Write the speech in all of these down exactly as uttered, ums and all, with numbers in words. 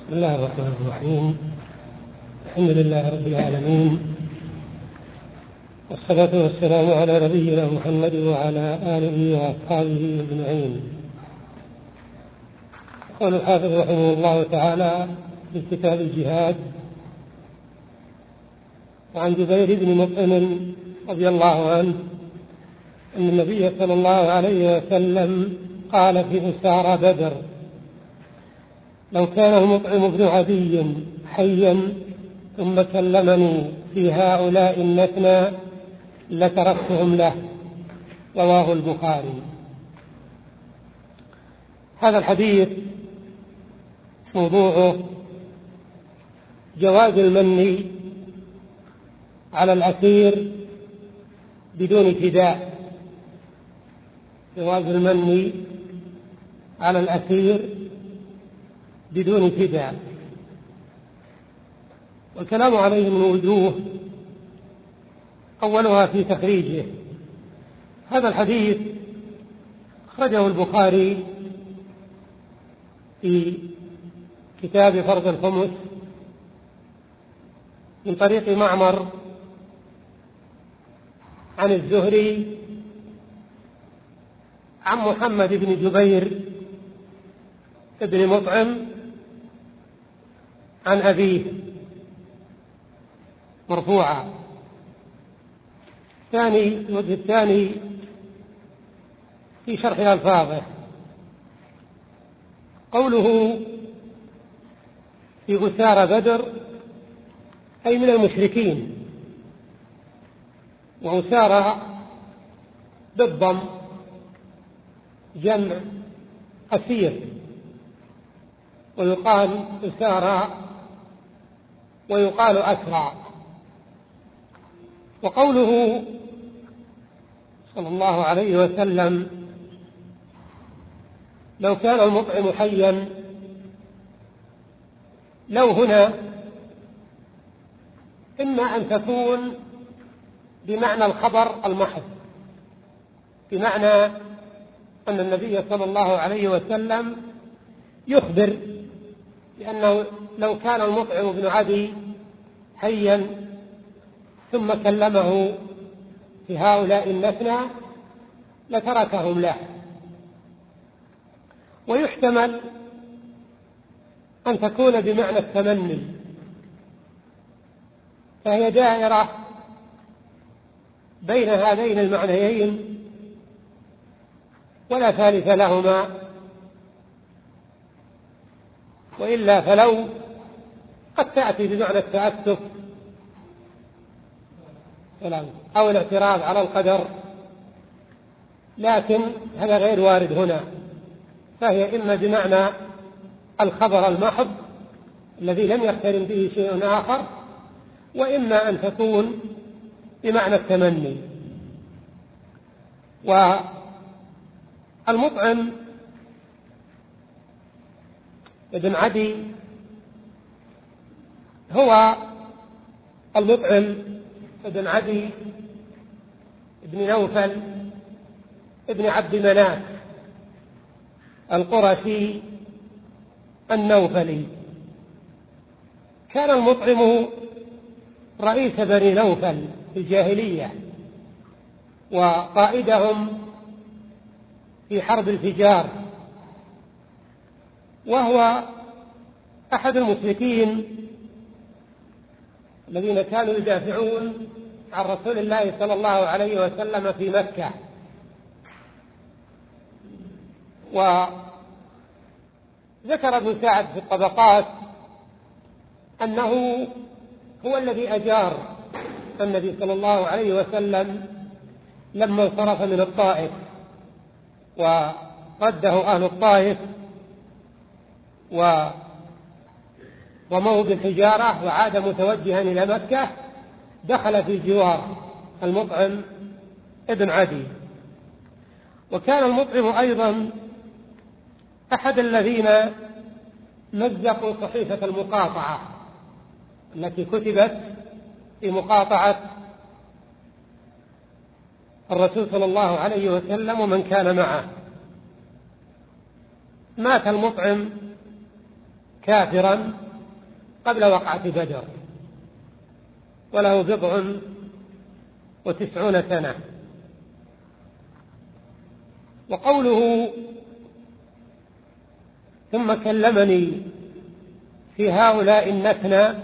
بسم الله الرحمن الرحيم. الحمد لله رب العالمين، والصلاة والسلام على نبينا محمد وعلى آله وأصحابه أجمعين. قال الحافظ رحمه الله تعالى في كتاب الجهاد: وعن جبير بن مطعم رضي الله عنه أن النبي صلى الله عليه وسلم قال في أسارى بدر: لو كان المطعم بن عدي حيا ثم كلمني في هؤلاء المثنى لتركتهم له. رواه البخاري. هذا الحديث موضوعه جواز المن على الأسير بدون فداء، جواز المن على الأسير بدون فداء. والكلام عليه من وجوه، أولها في تخريجه. هذا الحديث أخرجه البخاري في كتاب فرض الخمس من طريق معمر عن الزهري عن محمد بن جبير بن مطعم عن أبيه مرفوعا. ثاني الوجه الثاني في شرح ألفاظه، قوله في أسارى بدر أي من المشركين، وأسارى بالضم جمع أسير، ويقال أسارى ويقال أسرى. وقوله صلى الله عليه وسلم: لو كان المطعم حيا، لو هنا إما أن تكون بمعنى الخبر المحض، بمعنى أن النبي صلى الله عليه وسلم يخبر بأنه لو كان المطعم بن عدي حيا ثم كلمه في هؤلاء المثنى لتركهم له. ويحتمل أن تكون بمعنى التمني، فهي دائرة بين هذين المعنيين ولا ثالث لهما، وإلا فلو قد تأتي بمعنى التأسف أو الاعتراض على القدر، لكن هذا غير وارد هنا، فهي إما بمعنى الخبر المحض الذي لم يقترن به شيء آخر، وإما أن تكون بمعنى التمني. والمطعم ابن عدي هو المطعم ابن عدي ابن نوفل ابن عبد مناف القرشي النوفلي. كان المطعم رئيس بني نوفل في الجاهلية وقائدهم في حرب الفجار، وهو أحد المشركين الذين كانوا يدافعون عن رسول الله صلى الله عليه وسلم في مكة. وذكر ابن سعد في الطبقات أنه هو الذي أجار النبي صلى الله عليه وسلم لما انصرف من الطائف ورده أهل الطائف ورموه بالحجارة وعاد متوجها إلى مكة، دخل في جوار المطعم ابن عدي. وكان المطعم أيضا أحد الذين مزقوا صحيفة المقاطعة التي كتبت في مقاطعة الرسول صلى الله عليه وسلم ومن كان معه. مات المطعم كافرا قبل وقعة بدر، وله بضع وتسعون سنة. وقوله ثم كلمني في هؤلاء النثنى،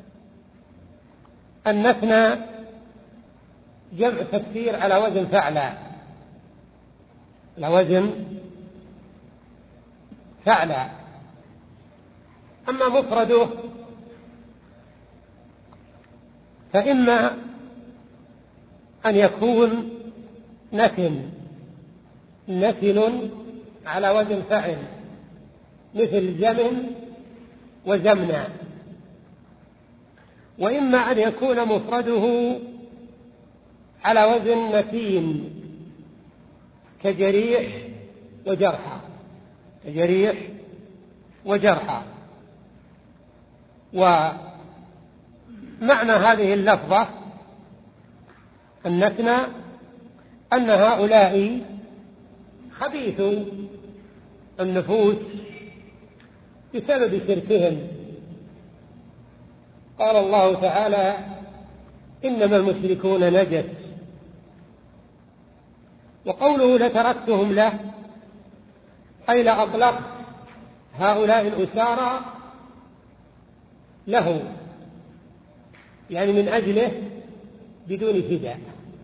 النثنى جمع تكسير على وزن فعلى، على وزن فعلى. أما مفرده فإما أن يكون نثن، نثن على وزن فعل، مثل جمن وزمنا، وإما أن يكون مفرده على وزن نثين، كجريح وجرحى، كجريح وجرحى. ومعنى هذه اللفظة النثنى أن هؤلاء خبيثوا النفوس بسبب شركهم. قال الله تعالى إنما المشركون نجس. وقوله لتركتهم له أي لأطلقت هؤلاء الأسارى له، يعني من أجله بدون فداء،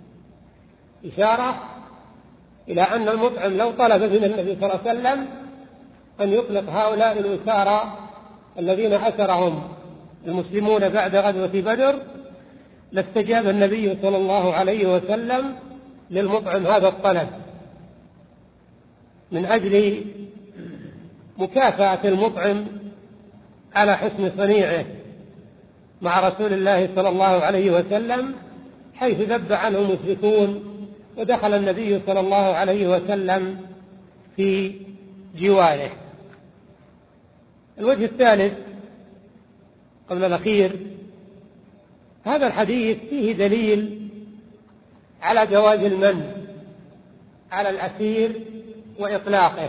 إشارة إلى أن المطعم لو طلب من النبي صلى الله عليه وسلم أن يطلق هؤلاء الأسارى الذين أسرهم المسلمون بعد غزوة بدر لاستجاب النبي صلى الله عليه وسلم للمطعم هذا الطلب، من أجل مكافأة المطعم على حسن صنيعه مع رسول الله صلى الله عليه وسلم، حيث ذب عنه المشركون ودخل النبي صلى الله عليه وسلم في جواره. الوجه الثالث قبل الأخير، هذا الحديث فيه دليل على جواز المن على الأسير وإطلاقه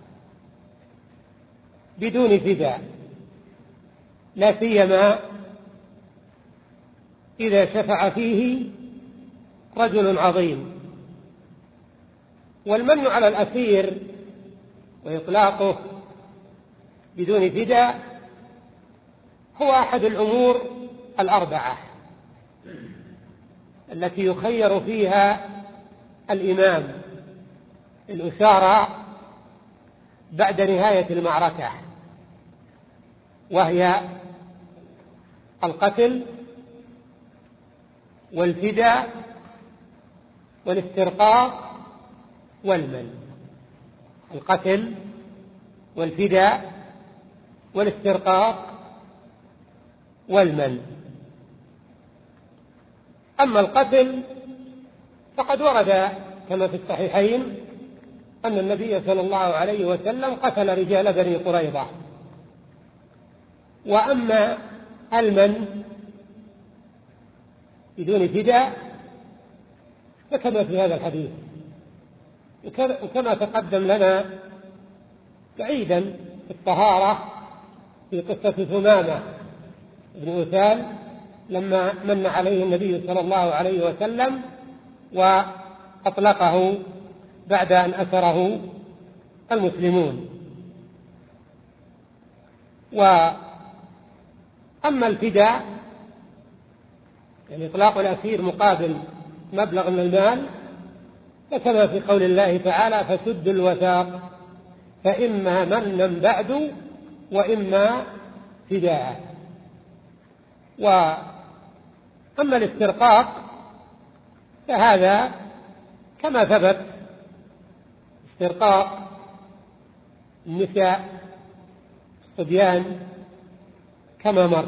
بدون فداء، لا سيما إذا شفع فيه رجل عظيم. والمن على الأسير وإطلاقه بدون فداء هو أحد الأمور الأربعة التي يخير فيها الإمام الأسارى بعد نهاية المعركة، وهي القتل والفداء والاسترقاق والمن. القتل والفداء والاسترقاق والمن. أما القتل فقد ورد كما في الصحيحين أن النبي صلى الله عليه وسلم قتل رجال بني قريظة. وأما المن بدون فداء فكما في هذا الحديث، وكما تقدم لنا بعيدا في الطهارة في قصة ثمامة بن أثال لما من عليه النبي صلى الله عليه وسلم وأطلقه بعد أن أسره المسلمون. وأما الفداء يعني إطلاق الأسير مقابل مبلغ من المال، فكما في قول الله تعالى فسدوا الوثاق فإما منا بعد وإما فداء. وأما الاسترقاق فهذا كما ثبت استرقاق النساء الصبيان كما مر.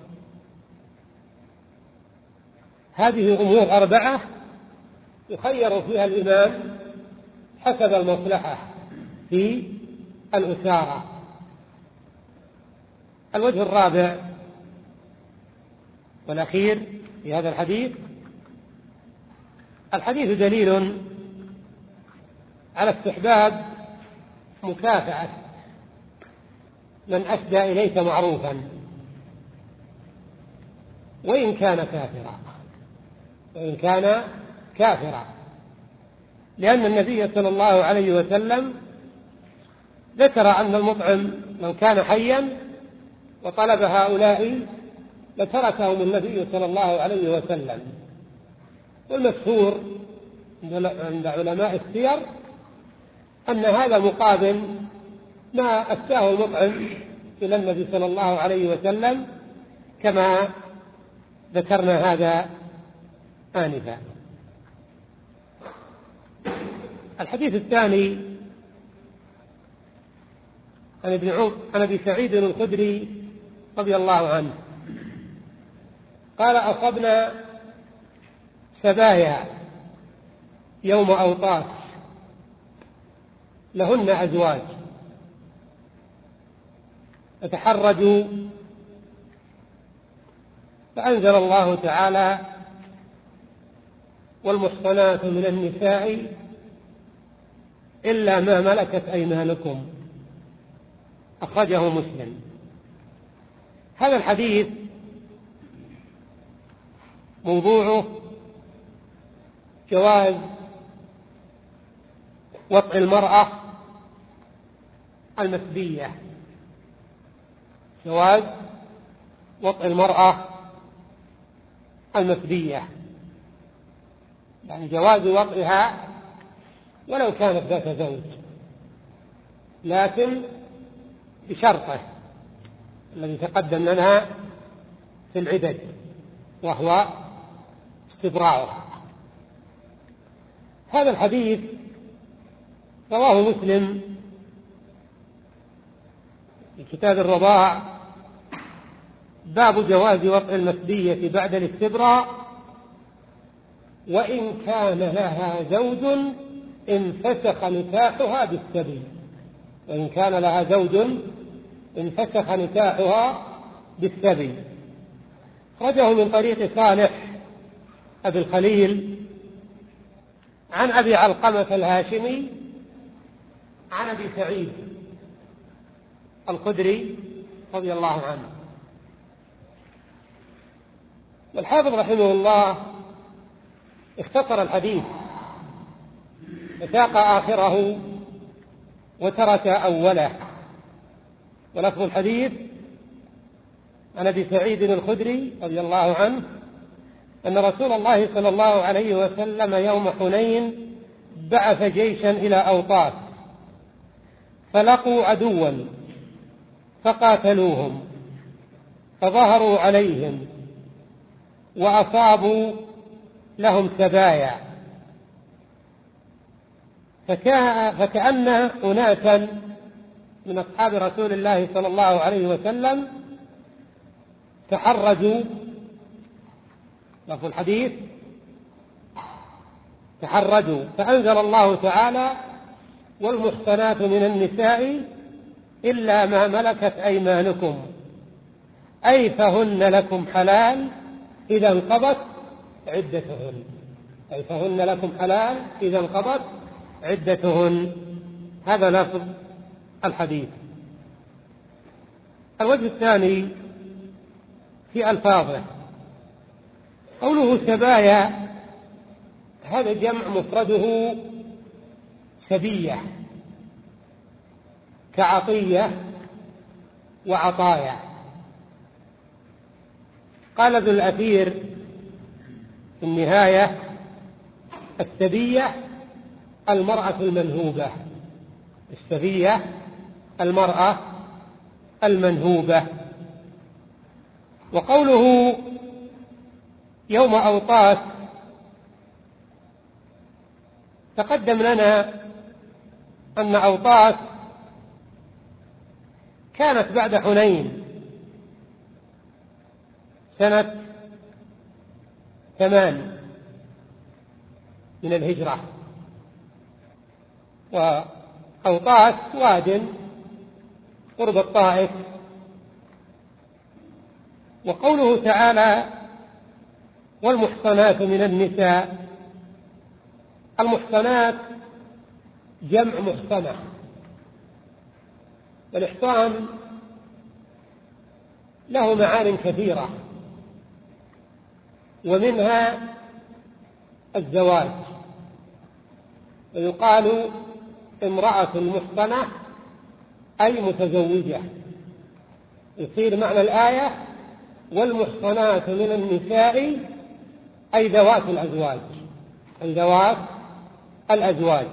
هذه أمور أربعة يخير فيها الإمام حسب المصلحة في الأسارة. الوجه الرابع والأخير في هذا الحديث، الحديث دليل على استحباب مكافأة من أسدى إليك معروفا وإن كان كافرا، وإن كان كافرا، لأن النبي صلى الله عليه وسلم ذكر أن المطعم من كان حيا وطلب هؤلاء لتركهم النبي صلى الله عليه وسلم. والمشهور عند علماء السير أن هذا مقابل ما أفتاه المطعم إلى النبي صلى الله عليه وسلم كما ذكرنا هذا آنفا. الحديث الثاني عن ابن عمر عن ابي سعيد الخدري رضي الله عنه قال: أصبنا سبايا يوم أوطاس لهن أزواج فتحرجوا، فأنزل الله تعالى: والمحصنات من النساء إلا ما ملكت أيمانكم. أخرجه مسلم. هذا الحديث موضوعه جواز وطء المرأة المسبية، جواز وطء المرأة المسبية، يعني جواز وطئها ولو كانت ذات زوج، لكن بشرطه الذي تقدم لنا في العدد، وهو استبراؤها. هذا الحديث رواه مسلم في كتاب الرضاع، باب جواز وطء المسبية بعد الاستبراء وإن كان لها زوج انفسخ نكاحها بالسبي، وإن كان لها زوج انفسخ نكاحها بالسبي. خرجه من طريق صالح أبي الخليل عن أبي علقمة الهاشمي عن أبي سعيد الخدري رضي الله عنه. والحافظ رحمه الله اختصر الحديث وساق آخره وترك أوله. ولفظ الحديث عن أبي سعيد الخدري رضي الله عنه أن رسول الله صلى الله عليه وسلم يوم حنين بعث جيشا إلى أوطاس فلقوا عدوا فقاتلوهم فظهروا عليهم وأصابوا لهم سبايا، فكأن أناسا من أصحاب رسول الله صلى الله عليه وسلم تحرجوا، لفظ الحديث تحرجوا، فأنزل الله تعالى: والمحصنات من النساء إلا ما ملكت أيمانكم، أي فهن لكم حلال إذا انقضت عدتهن، أي فهن لكم حلال إذا انقضت عدتهن. هذا لفظ الحديث. الوجه الثاني في ألفاظه، قوله سبايا هذا جمع مفرده سبية كعطية وعطايا. قال ابن الأثير في النهاية: السبية المرأة المنهوبة، السبية المرأة المنهوبة. وقوله يوم أوطاس تقدم لنا أن أوطاس كانت بعد حنين سنة ثمان من الهجرة، وأوطاس واد قرب الطائف. وقوله تعالى: والمحصنات من النساء، المحصنات جمع محصنة، والإحصان له معان كثيرة، ومنها الزواج، ويقال امرأة محصنة أي متزوجة، يصير معنى الآية والمحصنات من النساء أي ذوات الأزواج، أي ذوات الأزواج.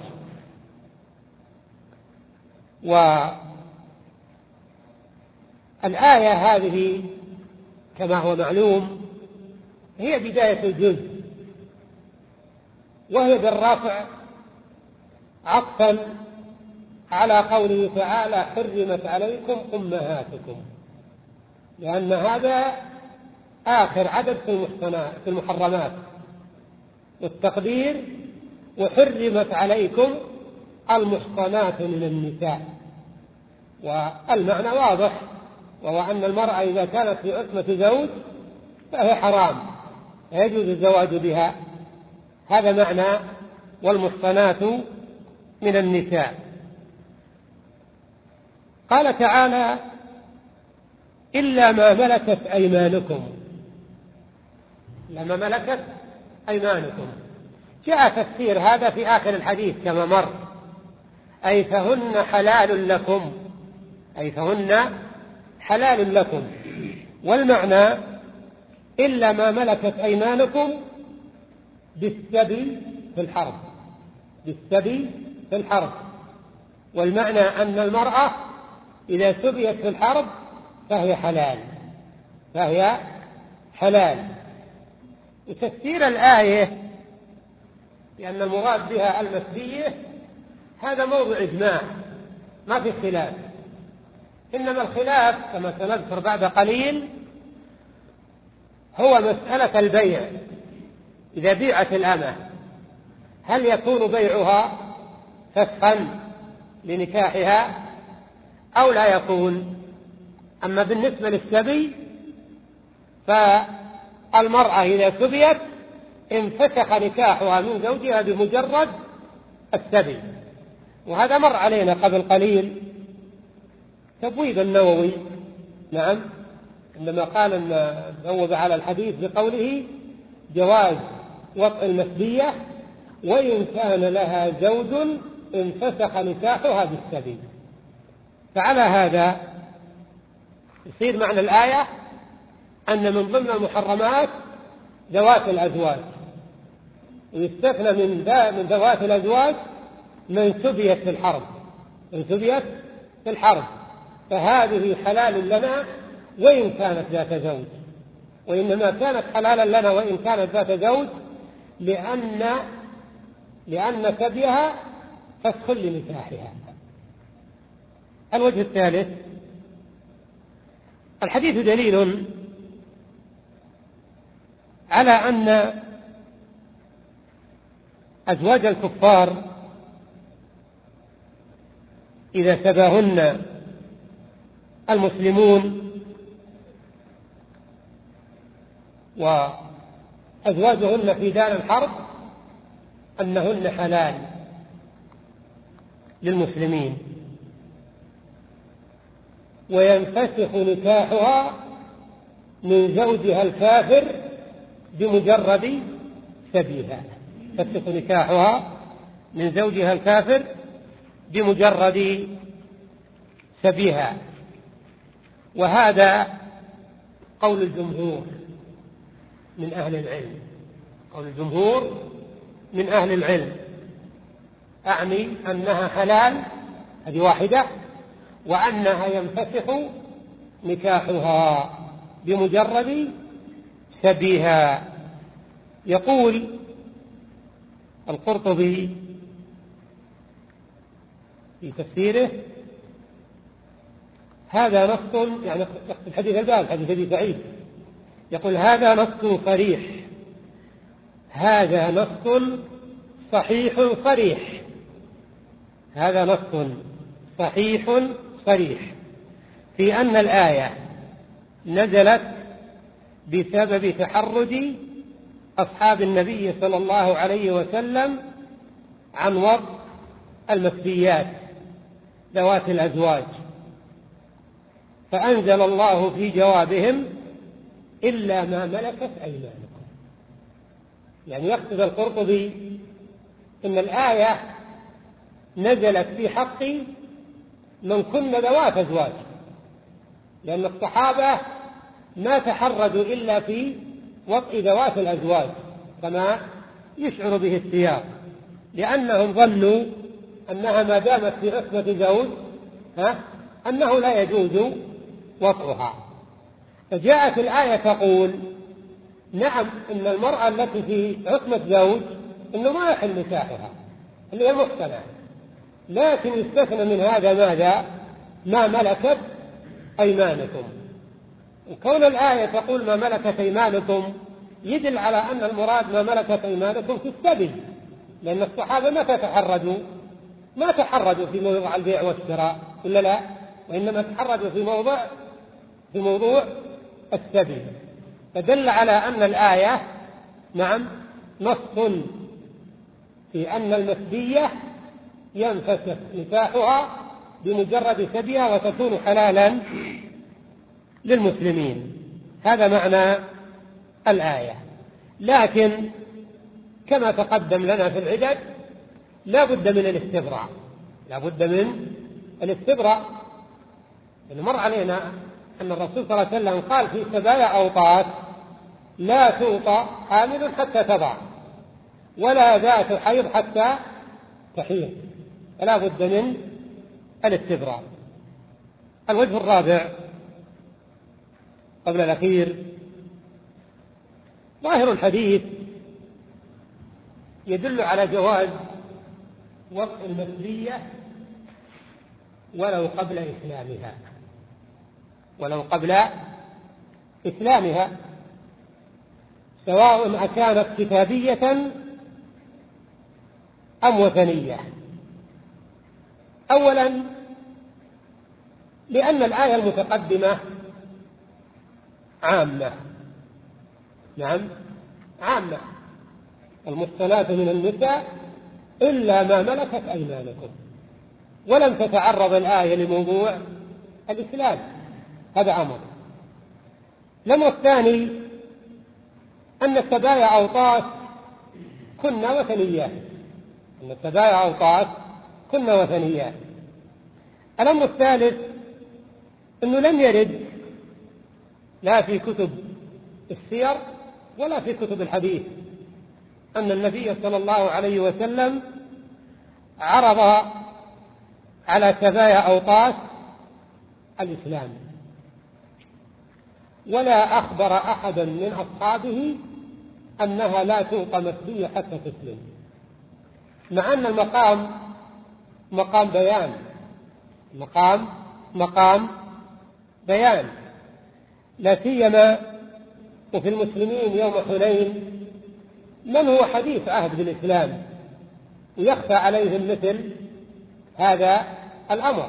والآية هذه كما هو معلوم هي بداية الجزء، وهي بالرفع عطفا على قوله تعالى حرمت عليكم أمهاتكم، لأن هذا آخر عدد في المحرمات، والتقدير وحرمت عليكم المحصنات من النساء، والمعنى واضح، وهو أن المرأة إذا كانت في عصمة زوج فهي حرام، يجوز الزواج بها، هذا معنى والمحصنات من النساء. قال تعالى إلا ما ملكت أيمانكم، لما ملكت أيمانكم، جاء تفسير هذا في آخر الحديث كما مر، أي فهن حلال لكم، أي فهن حلال لكم، والمعنى إلا ما ملكت أيمانكم بالسبي في الحرب، بالسبي في الحرب، والمعنى أن المرأة إذا سبيت في الحرب فهي حلال، فهي حلال. وتفسير الآية لأن المراد بها المسبية هذا موضع إجماع ما في خلاف، إنما الخلاف كما سنذكر بعد قليل هو مسألة البيع. إذا بيعت الأمة هل يكون بيعها فسخا لنكاحها أو لا يكون؟ أما بالنسبة للسبي فالمرأة إذا سبيت انفسخ نكاحها من زوجها بمجرد السبي، وهذا مر علينا قبل قليل تبويب النووي، نعم، عندما قال أن بوب على الحديث بقوله جواز وطء المسبية وإن كان لها زوج انفسخ نكاحها بالسبي. فعلى هذا يصير معنى الآية أن من ضمن المحرمات ذوات الأزواج، ويستثنى من من ذوات الأزواج من سبيت في الحرب، من سبيت في الحرب، فهذه حلال لنا وإن كانت ذات زوج، وإنما كانت حلالا لنا وإن كانت ذات زوج لأن لأن سبيها فسخ لنكاحها. الوجه الثالث، الحديث دليل على أن أزواج الكفار إذا سباهن المسلمون وأزواجهن في دار الحرب أنهن حلال للمسلمين، وينفسخ نكاحها من زوجها الكافر بمجرد سبيها، ينفسخ نكاحها من زوجها الكافر بمجرد سبيها. وهذا قول الجمهور من أهل العلم، قول الجمهور من أهل العلم، أعني أنها حلال، هذه واحدة، وأنها ينفسخ نكاحها بمجرد سبيها. يقول القرطبي في تفسيره هذا نص، يعني الحديث الباب حديث أبي سعيد، يقول هذا نص صريح، هذا نص صحيح صريح، هذا نص صحيح صريح في أن الآية نزلت بسبب تحرج أصحاب النبي صلى الله عليه وسلم عن وضع المسبيات ذوات الأزواج، فأنزل الله في جوابهم إلا ما ملكت أيمانكم. يعني يقصد القرطبي إن الآية نزلت في حق من كن ذوات أزواج، لأن الصحابة ما تحرجوا إلا في وطء ذوات الأزواج كما يشعر به السياق، لأنهم ظنوا أنها ما دامت في عصمة زوج ها أنه لا يجوز وطئها. فجاءت الآية تقول نعم إن المرأة التي في عصمة زوج إنه ما يحل نكاحها اللي هي محسنة، لكن يستثنى من هذا ماذا؟ ما ملكت أيمانكم. وكون الآية تقول ما ملكت أيمانكم يدل على أن المراد ما ملكت أيمانكم في السبيل، لأن الصحابة ما تحرجوا ما تحرجوا في موضوع البيع والشراء ولا لا، وإنما تحرجوا في موضوع في موضوع السبيل. فدل على أن الآية نعم نص في أن المسبية ينفسخ نكاحها بمجرد سبيها وتكون حلالا للمسلمين. هذا معنى الآية. لكن كما تقدم لنا في العدد لا بد من الاستبراء، لا بد من الاستبراء. مر علينا أن الرسول صلى الله عليه وسلم قال في سبايا أوطاس لا توطى حامل حتى تضع ولا ذات حيض حتى تحيض، فلا بد من الاستبراء. الوجه الرابع قبل الأخير، ظاهر الحديث يدل على جواز وطء المسبية ولو قبل إسلامها، ولو قبل إسلامها، سواء أكانت كتابية أم وثنية. أولا لأن الآية المتقدمة عامة، نعم عامة، المحصنات من النساء إلا ما ملكت أيمانكم، ولم تتعرض الآية لموضوع الإسلام، هذا أمر. الأمر الثاني أن السبايا أوطاس كنا وثنيات، أن السبايا أوطاس كنا وثنيات. الأمر الثالث أنه لم يرد لا في كتب السير ولا في كتب الحديث أن النبي صلى الله عليه وسلم عرض على سبايا أوطاس الإسلام، ولا أخبر أحدا من أصحابه أنها لا توطى مسبية حتى تسلم، مع أن المقام مقام بيان، مقام مقام بيان، لا سيما وفي المسلمين يوم حنين من هو حديث عهد بالإسلام ويخفى عليهم مثل هذا الأمر.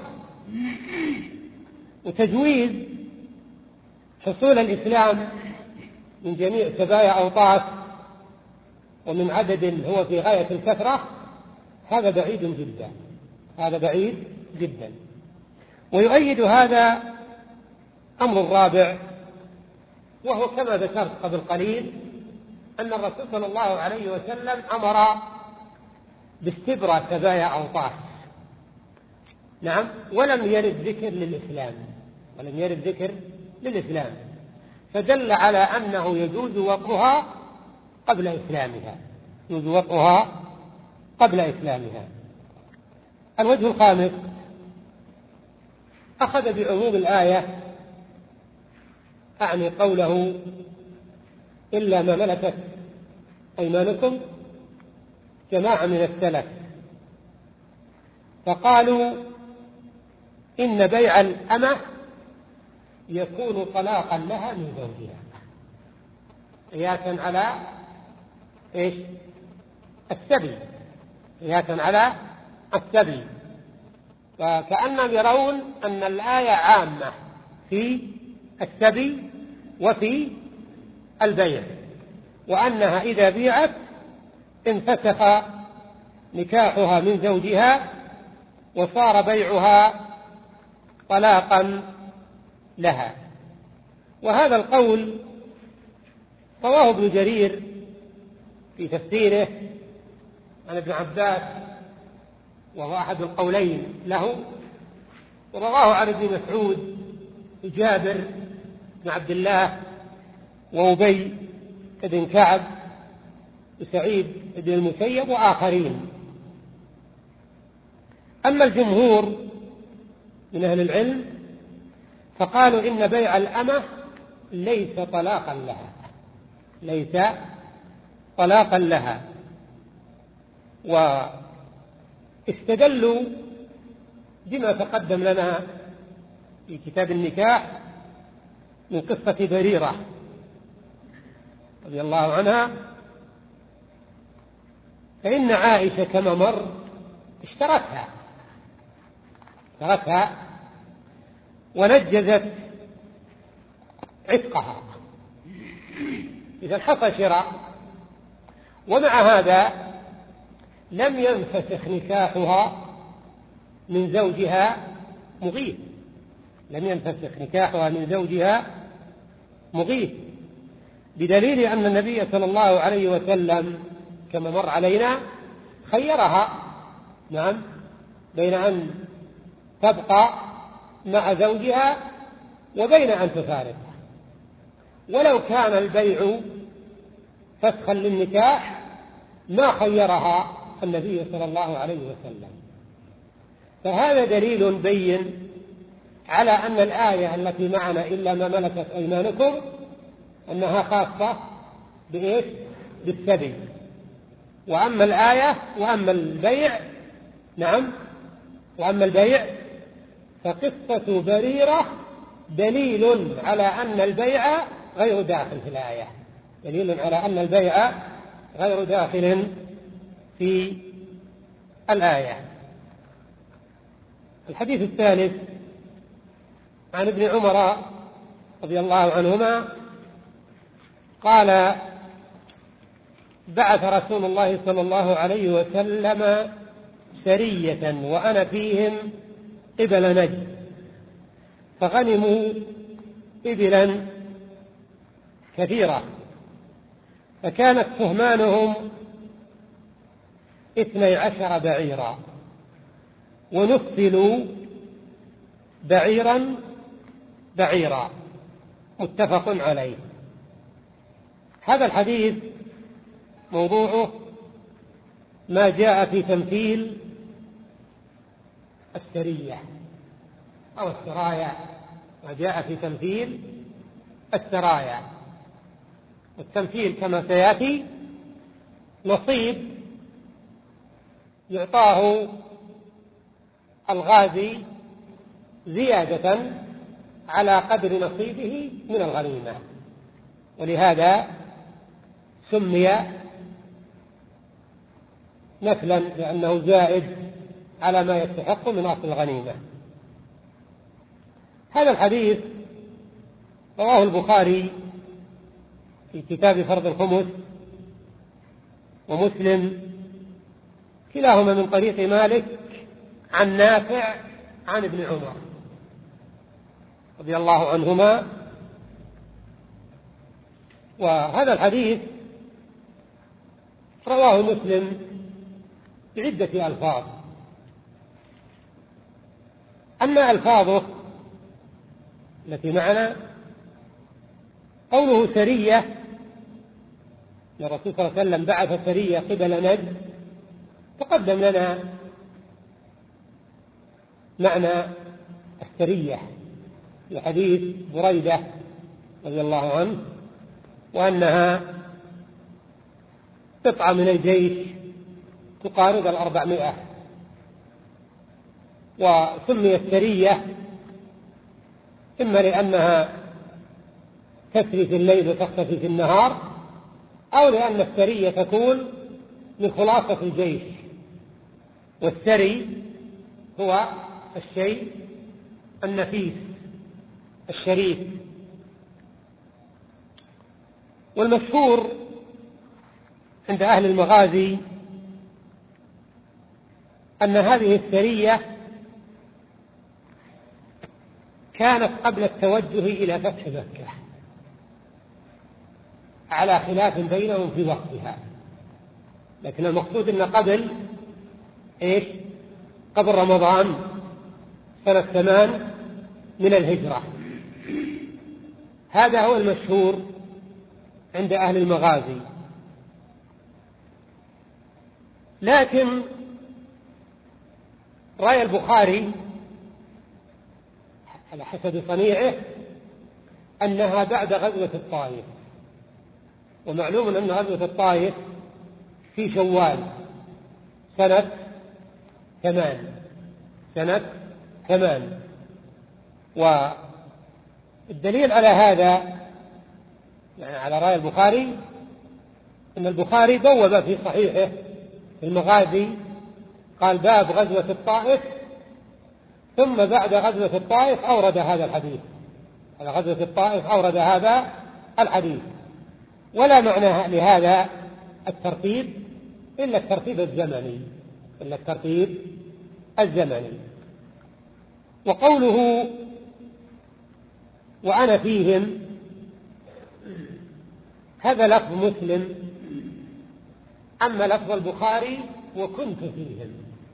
وتجويز حصول الإسلام من جميع سبايا أوطاس ومن عدد هو في غاية الكثرة هذا بعيد جدا، هذا بعيد جدا. ويؤيد هذا أمر الرابع، وهو كما ذكرت قبل قليل أن الرسول صلى الله عليه وسلم أمر باستبراء سبايا أوطاس، نعم، ولم يرد ذكر للإسلام، ولم يرد ذكر للإسلام، فدل على أنه يجوز وطئها قبل إسلامها، يجوز وطئها قبل إسلامها. الوجه الخامس أخذ بعموم الآية، أعني قوله إلا ما ملكت أيمانكم، جماعة من السلف فقالوا إن بيع الأمة يكون طلاقا لها من زوجها، قياسا على إيش؟ السبي، قياسا على السبي. فكأنهم يرون أن الآية عامة في السبي وفي البيع، وأنها إذا بيعت انفسخ نكاحها من زوجها وصار بيعها طلاقا لها. وهذا القول رواه ابن جرير في تفسيره عن ابن عباس، وهو أحد القولين له، ورواه عن ابن مسعود وجابر بن عبد الله وأبي بن كعب وسعيد بن المسيب وآخرين. أما الجمهور من أهل العلم فقالوا إن بيع الأمة ليس طلاقا لها، ليس طلاقا لها، واستدلوا بما تقدم لنا في كتاب النكاح من قصة بريرة رضي الله عنها، فإن عائشة كما مر اشترتها اشترتها ونجزت عتقها، إذا حصل شراء. ومع هذا لم ينفسخ نكاحها من زوجها مغيث، لم ينفسخ نكاحها من زوجها مغيث، بدليل أن النبي صلى الله عليه وسلم كما مر علينا خيرها نعم بين أن تبقى مع زوجها وبين أن تفارقه، ولو كان البيع فسخا للنكاح ما خيرها النبي صلى الله عليه وسلم. فهذا دليل بين على أن الآية التي معنا إلا ما ملكت أيمانكم أنها خاصة بإيش؟ بالسبي. وأما الآية وأما البيع نعم وأما البيع فقصة بريرة دليل على أن البيع غير داخل في الآية، دليل على أن البيع غير داخل في الآية. الحديث الثالث عن ابن عمر رضي الله عنهما قال: بعث رسول الله صلى الله عليه وسلم سرية وأنا فيهم قبل نجد، فغنموا إبلا كثيرة، فكانت سهمانهم اثني عشر بعيرا، ونفلوا بعيرا بعيرا، متفق عليه. هذا الحديث موضوعه ما جاء في تمثيل السرية أو السرايا، ما جاء في تمثيل السرايا. والتمثيل كما سيأتي نصيب يعطاه الغازي زيادة على قدر نصيبه من الغنيمة، ولهذا سمي نفلا لأنه زائد على ما يستحق من أصل الغنيمة. هذا الحديث رواه البخاري في كتاب فرض الخمس، ومسلم كلاهما من طريق مالك عن نافع عن ابن عمر رضي الله عنهما. وهذا الحديث رواه مسلم بعدة ألفاظ، أما ألفاظه التي معنا قوله سرية، الرسول صلى الله عليه وسلم بعث سرية قبل نجد، تقدم لنا معنى السرية في حديث بريدة رضي الله عنه، وأنها قطعة من الجيش تقارب الأربعمائة. وسميت سرية إما لأنها تسري في الليل وتختفي في النهار، أو لأن السرية تكون من خلاصة الجيش، والسري هو الشيء النفيس الشريف. والمشهور عند أهل المغازي أن هذه السرية كانت قبل التوجه إلى فتح مكة، على خلاف بينهم في وقتها، لكن المقصود أن قبل إيش؟ قبل رمضان سنة ثمان من الهجرة. هذا هو المشهور عند أهل المغازي. لكن رأي البخاري على حسب صنيعه أنها بعد غزوة الطائف، ومعلوم أن غزوة الطائف في شوال سنة ثمان سنة ثمان والدليل على هذا يعني على رأي البخاري أن البخاري بوب في صحيحه في المغازي قال باب غزوة الطائف، ثم بعد غزوة الطائف أورد هذا الحديث. على غزوة الطائف أورد هذا الحديث، ولا معنى لهذا الترتيب إلا الترتيب الزمني إلا الترتيب الزمني. وقوله وأنا فيهم هذا لفظ مسلم، أما لفظ البخاري وكنت فيهم.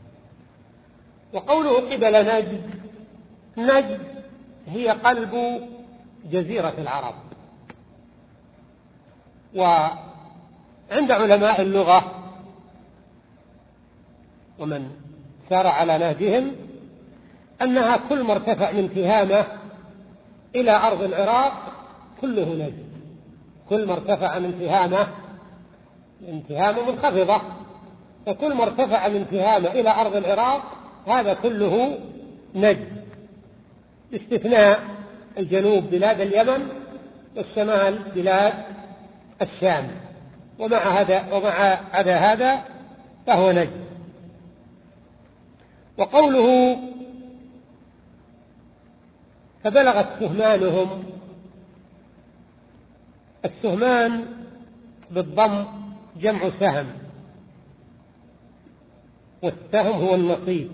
وقوله قبل نجد، نجد هي قلب جزيرة العرب. وعند علماء اللغة ومن سار على نهجهم أنها كل ما ارتفع من تهامة إلى أرض العراق كله نجد، كل ما ارتفع من تهامة من تهامة منخفضة، فكل ما ارتفع من تهامة إلى أرض العراق هذا كله نجد، باستثناء الجنوب بلاد اليمن والشمال بلاد الشام، ومع هذا ومع عدا هذا فهو نجد. وقوله فبلغت سهمانهم، السهمان بالضم جمع سهم، والسهم هو النصيب.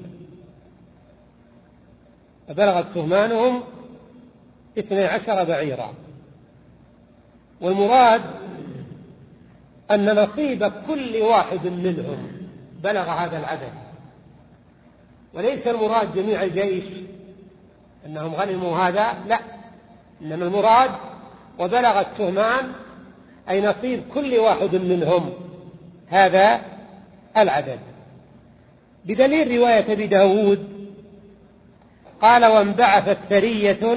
فبلغت سهمانهم اثني عشر بعيرا، والمراد أن نصيب كل واحد منهم بلغ هذا العدد، وليس المراد جميع الجيش أنهم غنموا هذا، لا، إنما المراد وبلغ السهمان أي نصيب كل واحد منهم هذا العدد، بدليل رواية أبي داود قال وانبعثت سرية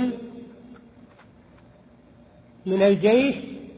من الجيش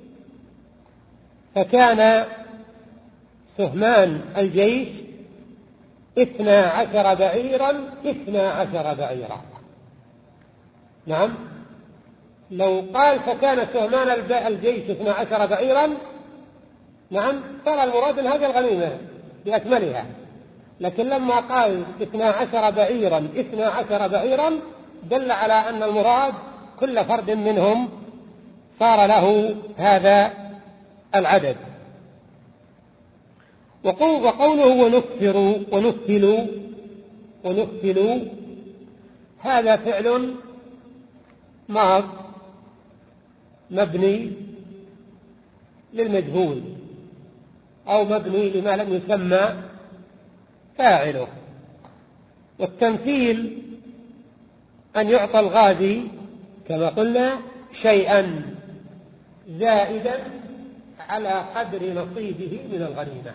فكان سهمان الجيش اثنا عشر بعيرا اثنا عشر بعيرا. نعم، لو قال فكان سهمان الجيش اثنا عشر بعيرا، نعم، صار المراد من هذه الغنيمة بأكملها، لكن لما قال اثنا عشر بعيرا اثنا عشر بعيرا دل على أن المراد كل فرد منهم صار له هذا العدد. وقوله ونفروا ونفلوا ونفلوا هذا فعل ماض مبني للمجهول أو مبني لما لم يسمى فاعله. والتمثيل أن يعطى الغازي كما قلنا شيئا زائدا على قدر نصيبه من الغنيمة.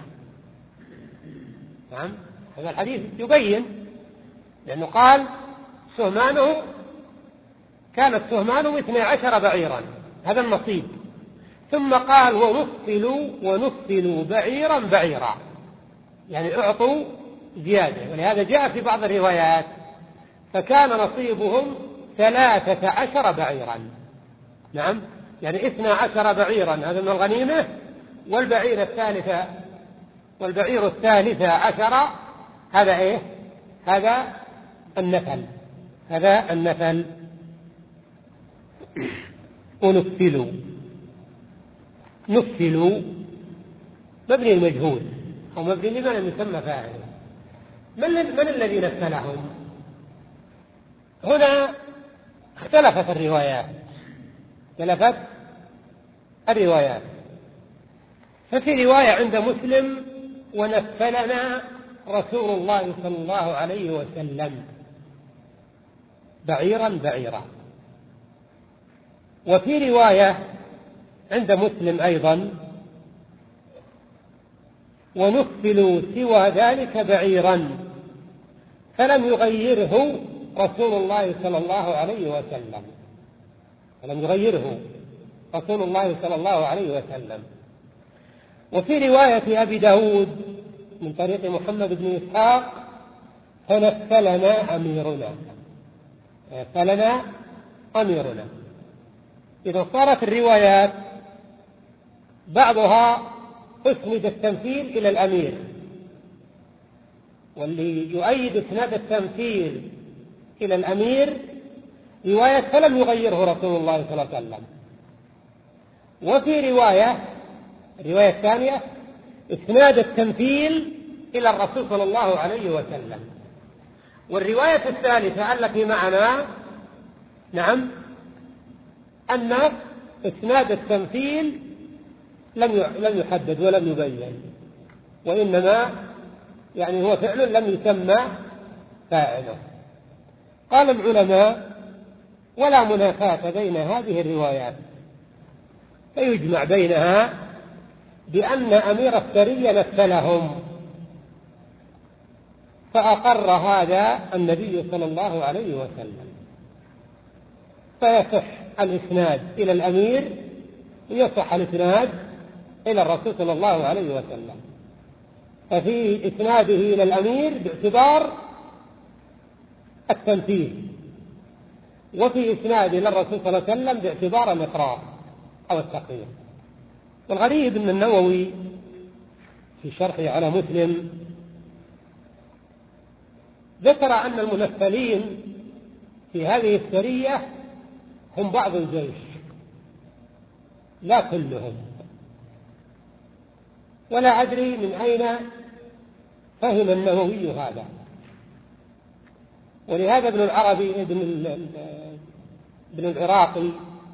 نعم، هذا الحديث يبين، لأنه قال سهمانه كانت سهمانه اثني عشر بعيرا، هذا النصيب، ثم قال ونفلوا ونفلوا بعيرا بعيرا، يعني اعطوا زيادة. ولهذا جاء في بعض الروايات فكان نصيبهم ثلاثة عشر بعيرا. نعم، يعني اثنى عشر بعيرا هذا من الغنيمة، والبعير الثالثة والبعير الثالثة عشر هذا ايه؟ هذا النفل، هذا النفل. ونفلوا نفلوا مبني المجهول أو مبني لما لم يسمى فاعله. من, من الذي نفلهم؟ هنا اختلفت الروايات اختلفت الروايات ففي رواية عند مسلم: ونفلنا رسول الله صلى الله عليه وسلم بعيرا بعيرا. وفي رواية عند مسلم أيضا: ونفلوا سوى ذلك بعيرا، فلم يغيره رسول الله صلى الله عليه وسلم فلم يغيره رسول الله صلى الله عليه وسلم. وفي رواية أبي داود من طريق محمد بن إسحاق: فنفلنا أميرنا فلنا أميرنا. إذا صارت الروايات بعضها أسند التمثيل إلى الأمير، واللي يؤيد إسناد التمثيل إلى الأمير رواية فلم يغيره رسول الله صلى الله عليه وسلم. وفي رواية الرواية الثانية إسناد التمثيل إلى الرسول صلى الله عليه وسلم. والرواية الثالثة التي معنا نعم أن إسناد التمثيل لم لم يحدد ولم يبين، وإنما يعني هو فعل لم يسمى فاعله. قال العلماء: ولا منافاة بين هذه الروايات، فيجمع بينها بأن أمير السرية نفلهم، فأقر هذا النبي صلى الله عليه وسلم، فيصح الإسناد إلى الأمير ويصح الإسناد إلى الرسول صلى الله عليه وسلم. ففي إسناده إلى الأمير باعتبار التمثيل، وفي إسناده إلى الرسول صلى الله عليه وسلم باعتبار الإقرار أو التقرير. والغريب أن النووي في شرحه على مسلم ذكر أن المنفلين في هذه السرية هم بعض الجيش لا كلهم، ولا أدري من أين فهم النووي هذا. ولهذا ابن العربي ابن ابن العراقي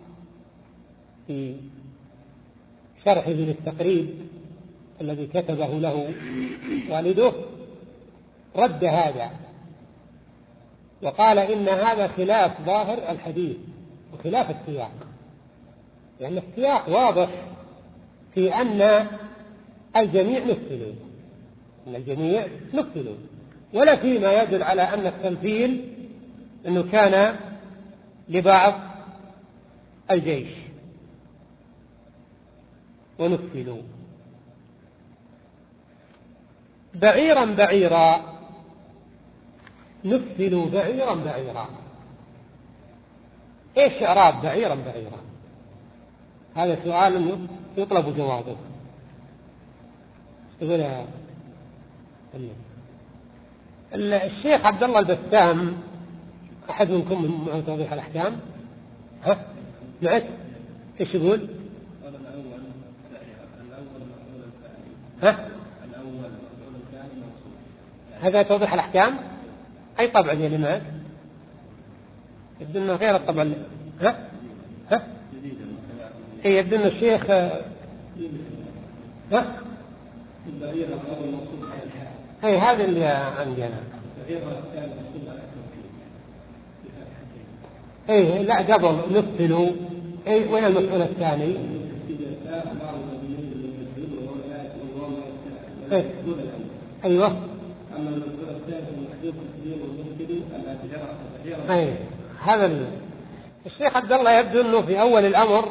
في شرحه للتقريب الذي كتبه له والده رد هذا وقال إن هذا خلاف ظاهر الحديث وخلاف السياق، لأن يعني السياق واضح في أن الجميع مثلوا أن الجميع مثلوا ولا فيما يدل على أن التمثيل أنه كان لبعض الجيش ونفلوا. بعيرا بعيرا، نفلوا بعيرا بعيرا، ايش اعراب بعيرا بعيرا؟ هذا سؤال يطلب جوابه. يقول يا الشيخ عبد الله البسام، احد منكم من توضيح الاحكام؟ ها معك ايش يقول؟ ها هذا توضيح الاحكام اي طبع يا لماذا؟ يبدو انه غير الطبع. ها ها اي يبدو ان الشيخ ها اي هذا اللي عندي انا. اي لا قبل نفصلوا. اي وين المفعول الثاني؟ إيه؟ ايوه أي هذا ال... الشيخ عبد الله يبدو أنه في أول الأمر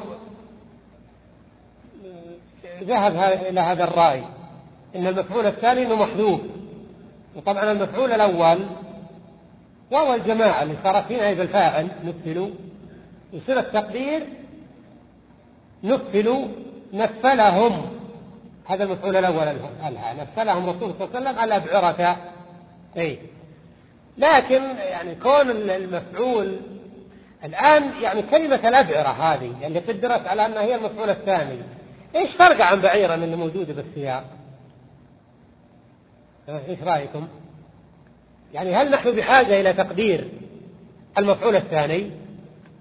ذهب إلى هذا الرأي إن المفعول الثاني أنه محذوف، وطبعا المفعول الأول وهو الجماعة اللي صارت فينا بالفاعل نفلوا، يصير التقدير نفلوا نفلهم، هذا المفعول الأول الها نفلهم رسول صلى الله عليه وسلم على أبعرة. أي لكن يعني كون المفعول الآن يعني كلمة الأبعرة هذه اللي قدرت على أنها هي المفعول الثاني، إيش فرق عن بعيرا اللي موجودة بالسياق؟ إيش رأيكم؟ يعني هل نحن بحاجة إلى تقدير المفعول الثاني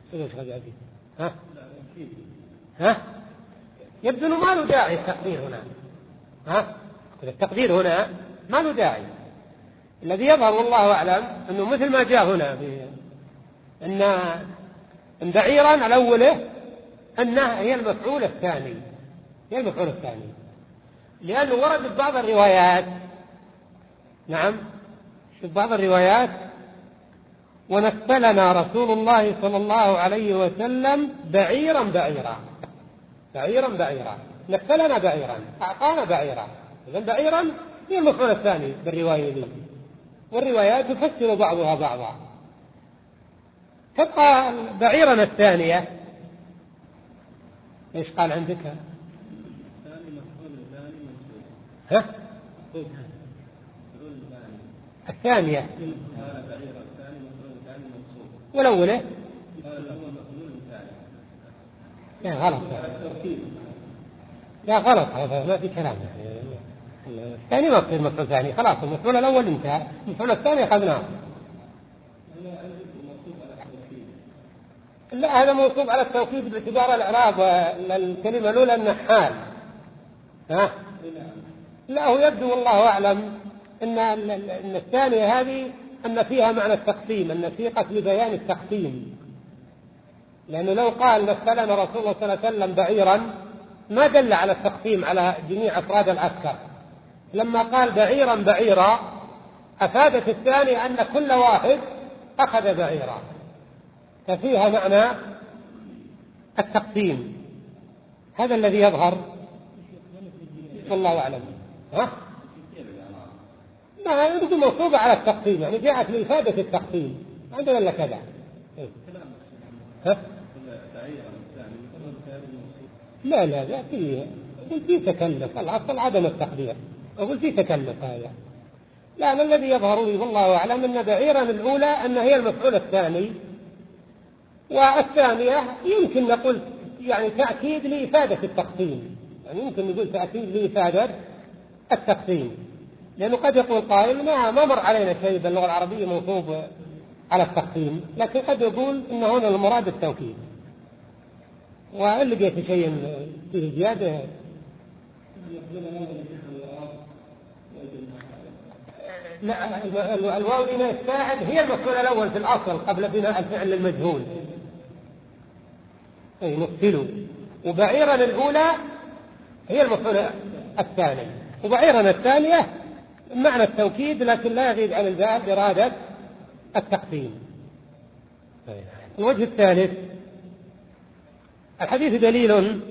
ها ها يبدو أنه ما له داعي التقدير هنا. ها التقدير هنا ما له داعي. الذي يظهر والله أعلم أنه مثل ما جاء هنا أن أن بعيرا على أوله أنها هي المفعول الثاني، هي المفعول الثاني، لأنه ورد في بعض الروايات، نعم في بعض الروايات: ونكفلنا رسول الله صلى الله عليه وسلم بعيرا بعيرا، بعيرا بعيرا، نكفلنا بعيرا، أعطانا بعيرا. إذن بعيرا هي المفعول الثاني بالرواية دي، والروايات تفسر بعضها بعضا. تبقى بعيرا الثانية ايش قال عندك؟ ها؟ الثانية والأولى لا غلط، لا غلط، هذا ما في كلام. الثاني ما تصير مفعول ثاني، خلاص المفعول الأول انتهى، المفعول الثاني أخذناه. لا هذا موصوف على التوكيد باعتبار الإعراب والكلمة الأولى أنها حال. ها؟ لا هو يبدو والله أعلم أن أن الثانية هذه أن فيها معنى التقسيم، أن في قصد بيان التقسيم، لأنه لو قال مثلنا رسول الله صلى الله عليه وسلم بعيرا ما دل على التقسيم على جميع أفراد العسكر. لما قال بعيرا بعيرا أفادت الثانية أن كل واحد أخذ بعيرا، ففيها معنى التقسيم. هذا الذي يظهر والله أعلم. ها؟ لا يريد موصوبة على التقسيم، يعني جاءت لإفادة التقسيم، عندنا إلا كذا. ها؟ لا لا لا في قلت في تكلف، الأصل عدم التقدير، أقول في تكلف هذا. لا الذي يظهر لي والله أعلم أن بعيرا الأولى أن هي المفعول الثاني، والثانية يمكن نقول يعني تأكيد لإفادة التقسيم، يعني يمكن نقول تأكيد لإفادة التقسيم، لأنه قد يقول قائل ما ما مر علينا شيء باللغة العربية منصوب على التقسيم، لكن قد يقول إن هنا المراد التوكيد. وإن لقيت شيء فيه زيادة لا الواو هنا الساعد هي المفعول الأول في الأصل قبل بناء الفعل المجهول، أي نفصله. وبعيرا الأولى هي المفعول الثاني، وبعيرا الثانية معنى التوكيد لكن لا يغيب عن الباب إرادة التقسيم. الوجه الثالث: الحديث دليل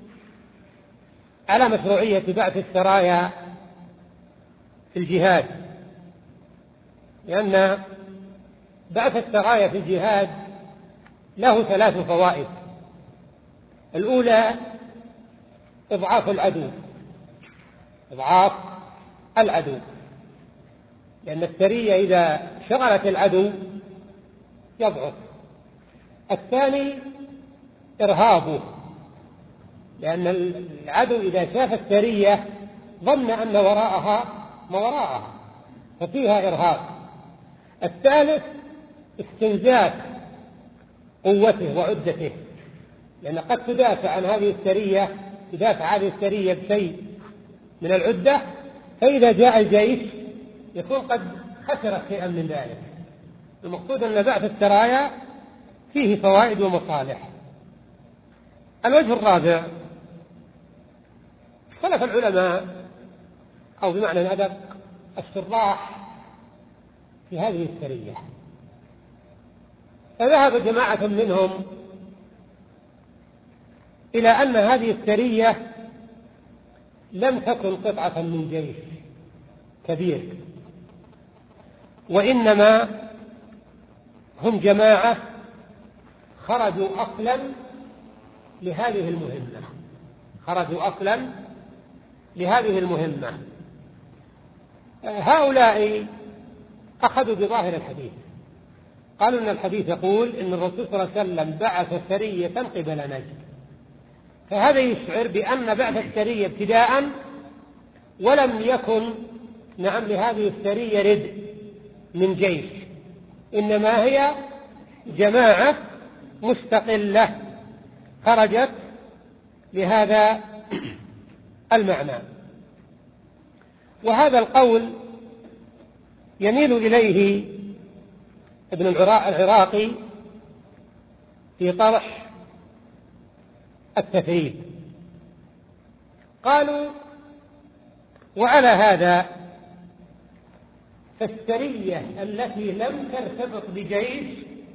على مشروعية بعث السرايا في الجهاد، لأن بعث السرايا في الجهاد له ثلاث فوائد. الأولى إضعاف العدو، إضعاف العدو، لأن السرية إذا شغلت العدو يضعف. الثاني إرهابه، لأن العدو إذا شاف السرية ظن أن وراءها ما وراءها ففيها إرهاب. الثالث استنزاف قوته وعدته، لأن قد تدافع عن هذه السرية، تدافع هذه السرية بشيء من العدة، فإذا جاء الجيش يكون قد خسر شيئا من ذلك. المقصود أن بعث السرايا فيه فوائد ومصالح. الوجه الرابع: اختلف العلماء أو بمعنى الأدب الشراح في هذه السرية، فذهب جماعة منهم إلى أن هذه السرية لم تكن قطعة من جيش كبير، وإنما هم جماعة خرجوا أصلا لهذه المهمة، خرجوا أصلا لهذه المهمة. هؤلاء أخذوا بظاهر الحديث، قالوا أن الحديث يقول أن الرسول صلى الله عليه وسلم بعث سرية قبل نجد، فهذا يشعر بأن بعث السرية ابتداء ولم يكن نعم لهذه السرية رد من جيش، إنما هي جماعة مستقلة خرجت لهذا المعنى. وهذا القول يميل إليه ابن العراقي في طرح التثريب. قالوا: وعلى هذا فالسرية التي لم ترتبط بجيش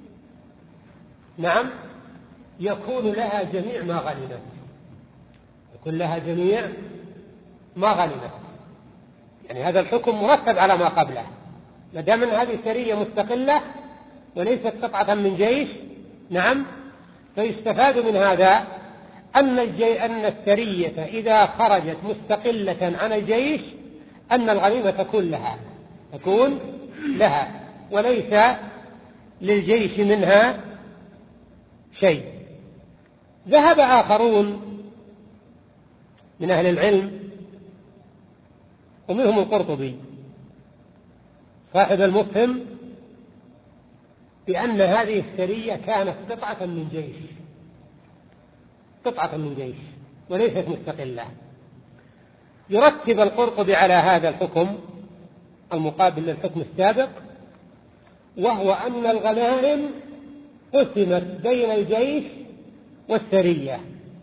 نعم يكون لها جميع ما غنمت، يكون لها جميع ما غنمت. يعني هذا الحكم مرتب على ما قبله، ما دام أن هذه سرية مستقلة وليست قطعة من جيش نعم فيستفاد من هذا أن الجي... أن السرية إذا خرجت مستقلة عن الجيش أن الغنيمة تكون لها تكون لها وليس للجيش منها شيء. ذهب آخرون من أهل العلم ومنهم القرطبي صاحب المفهم بأن هذه السرية كانت قطعة من جيش قطعة من جيش وليست مستقلة. يرتب القرطبي على هذا الحكم المقابل للحكم السابق، وهو أن الغنائم قسمت بين الجيش والسرية،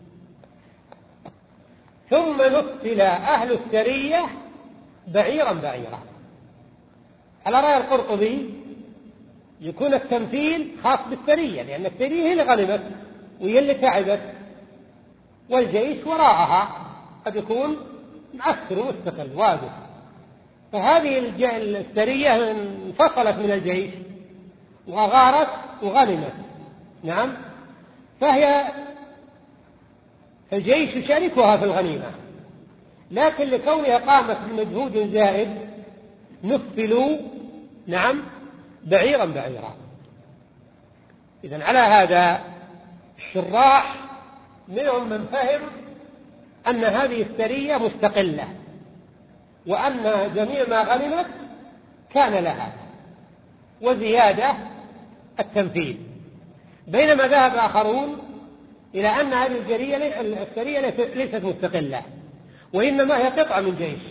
ثم نفصل أهل السرية بعيرا بعيرا. على رأي القرطبي يكون التمثيل خاص بالسرية، لأن السرية هي اللي غنمت وهي اللي تعبت، والجيش وراءها قد يكون معسكر مستقل واقف. فهذه السرية انفصلت من الجيش وغارت وغنمت نعم، فهي الجيش يشاركها في الغنيمة، لكن لكونها قامت بمجهود زائد نفلوا نعم بعيرا بعيرا. إذن على هذا الشراح منهم من فهم أن هذه السرية مستقلة وأن جميع ما غنمت كان لها وزيادة التمثيل، بينما ذهب آخرون إلى أن هذه السرية ليست مستقلة وإنما هي قطعة من جيش.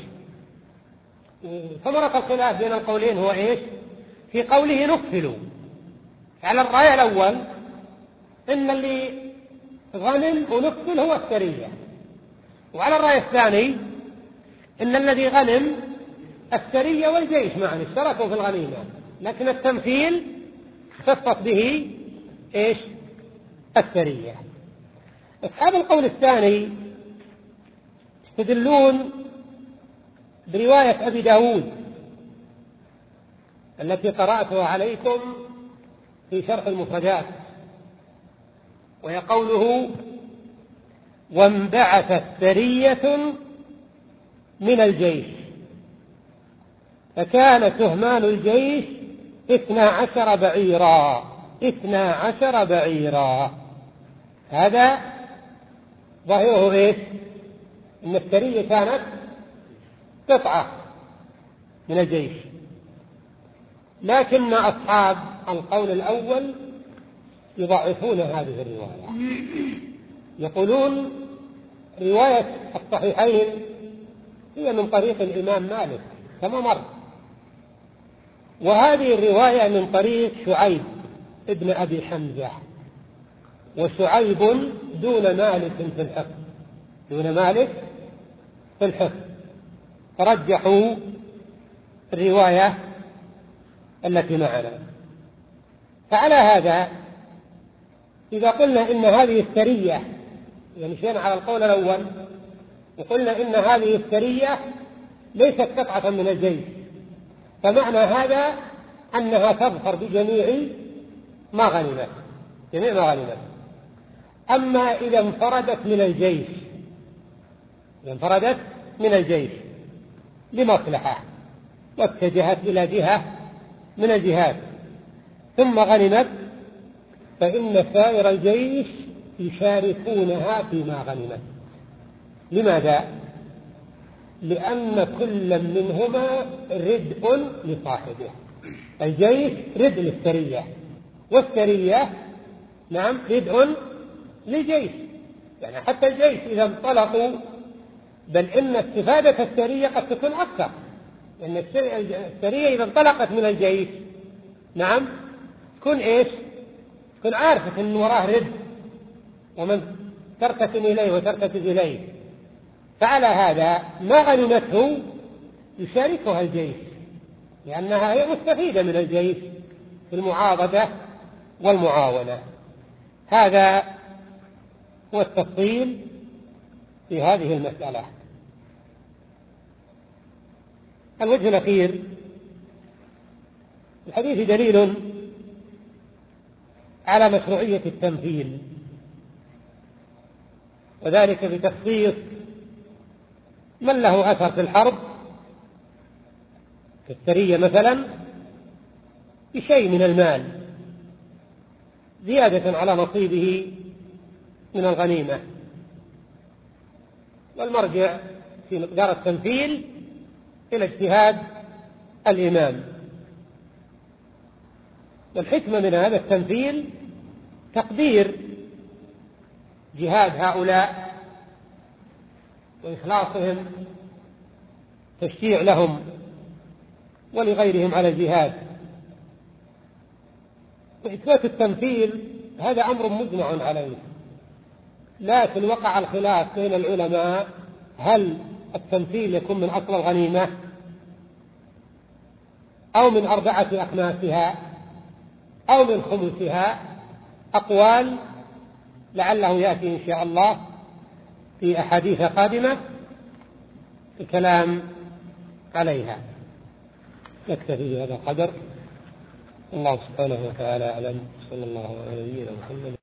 ثمرة الخلاف بين القولين هو إيش؟ في قوله نفلوا. على الرأي الأول إن اللي غنم ونفل هو السرية، وعلى الرأي الثاني إن الذي غنم السرية والجيش معا اشتركوا في الغنيمة، لكن التمثيل خصص به إيش؟ السرية. أصحاب القول الثاني يستدلون برواية أبي داود التي قرأتها عليكم في شرح المفردات، وهي قوله: وانبعثت سرية من الجيش فكان سهمان الجيش اثنا عشر بعيرا اثنا عشر بعيرا. هذا ظاهره ايش؟ ان السرية كانت قطعة من الجيش، لكن أصحاب القول الأول يضعفون هذه الرواية، يقولون رواية الصحيحين هي من طريق الإمام مالك كما مر، وهذه الرواية من طريق شعيب ابن أبي حمزة، وشعيب دون مالك في الحفظ دون مالك في الحفظ فرجحوا الرواية التي معنا. فعلى هذا إذا قلنا إن هذه السرية، يعني مشينا على القول الأول وقلنا إن هذه السرية ليست قطعة من الجيش، فمعنى هذا أنها تظفر بجميع ما غنمت جميع ما غنمت. أما إذا انفردت من الجيش إذا انفردت من الجيش لمصلحة واتجهت إلى جهة من الجهات ثم غنمت، فإن سائر الجيش يشاركونها فيما غنمت. لماذا؟ لأن كل منهما ردء لصاحبه. الجيش ردء للسرية، والسرية نعم ردء لجيش، يعني حتى الجيش إذا انطلقوا، بل إن استفادة السرية قد تكون أكثر، لأن السرية إذا انطلقت من الجيش نعم تكون إيش؟ تكون عارفة أن وراه رد ومن ترتكن إليه وترتكز إليه، فعلى هذا ما غنمته يشاركها الجيش، لأنها هي مستفيدة من الجيش في المعاضدة والمعاونة. هذا هو التفصيل في هذه المسألة. الوجه الأخير، الحديث دليل على مشروعية التمثيل، وذلك بتخصيص من له أثر في الحرب في السرية مثلا بشيء من المال زيادة على نصيبه من الغنيمة، والمرجع في مقدار التمثيل إلى اجتهاد الإمام. والحكمة من هذا التمثيل تقدير جهاد هؤلاء وإخلاصهم، تشجيع لهم ولغيرهم على الجهاد. وإثبات التمثيل هذا أمر مجمع عليه، لكن وقع الخلاف بين العلماء هل التمثيل يكون من أصل الغنيمة أو من أربعة أخماسها أو من خمسها. أقوال لعله يأتي إن شاء الله في أحاديث قادمة الكلام عليها. نكتفي بهذا القدر. الله سبحانه وتعالى أعلم. صلى الله عليه وسلم.